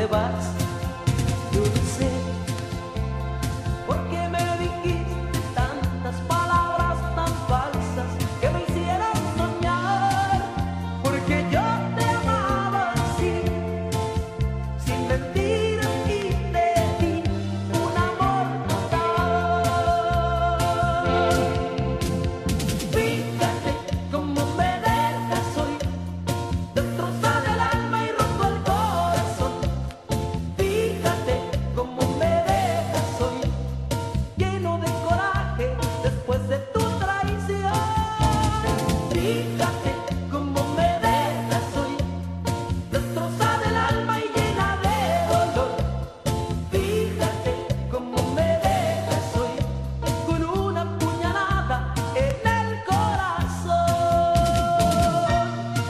te vas. Yo no sé por qué me dijiste tantas palabras tan falsas que me hicieron soñar, porque yo te amaba así, sin mentiras, y te di un amor total. Fíjate cómo me dejas hoy, destrozada el alma y roto el corazón. Fíjate cómo me dejas hoy, lleno de coraje después de tu traición. Fíjate cómo me dejas hoy, destrozada el alma y llena de dolor. Fíjate cómo me dejas hoy, con una puñalada en el corazón.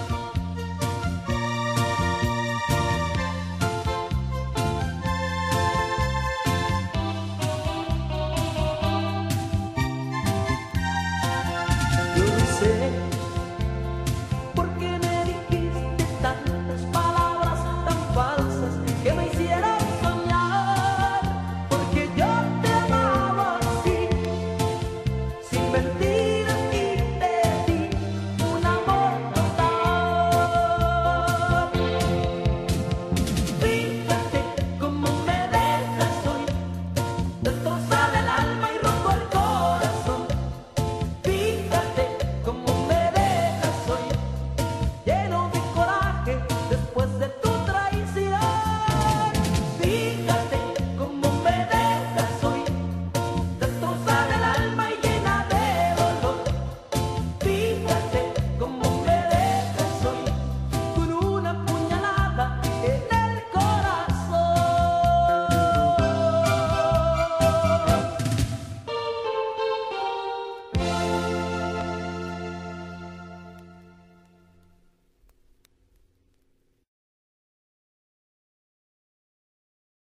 Yo no sé por qué me dijiste tantas palabras tan falsas que me hicieron soñar, porque yo te amaba así, sin mentiras, y te di un amor total. Fíjate